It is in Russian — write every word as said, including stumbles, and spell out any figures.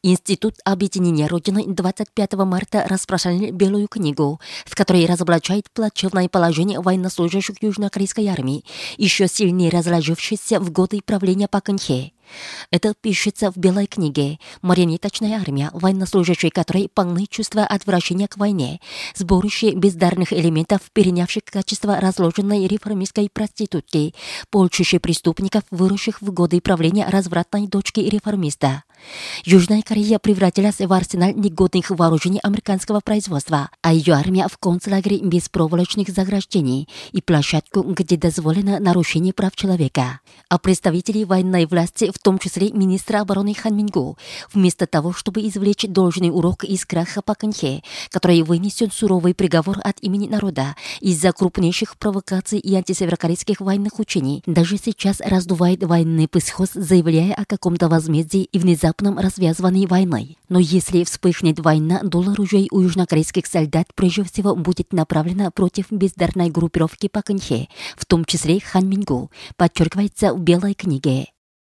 Институт объединения Родины двадцать пятого марта распространил Белую книгу, в которой разоблачает плачевное положение военнослужащих Южнокорейской армии, еще сильнее разложившейся в годы правления Пак Кын Хе. Это пишется в Белой книге. Марионеточная армия, военнослужащие которой полны чувства отвращения к войне, сборище бездарных элементов, перенявших качество разложенной реформистской проститутки, полчища преступников, выросших в годы правления развратной дочки реформиста. Южная Корея превратилась в арсенал негодных вооружений американского производства, а ее армия в концлагере без проволочных заграждений и площадку, где дозволено нарушение прав человека. А представители военной власти, в том числе министра обороны Хан Мин-гу, вместо того, чтобы извлечь должный урок из краха Пак Кын Хе, который вынесен суровый приговор от имени народа из-за крупнейших провокаций и антисеверокорейских военных учений, даже сейчас раздувает военный психоз, заявляя о каком-то возмездии и внезапном развязыванной войной. Но если вспыхнет война, дуло ружей у южнокорейских солдат прежде всего будет направлено против бездарной группировки Пак Кын Хе, в том числе Хан Мин-гу, подчеркивается в Белой книге.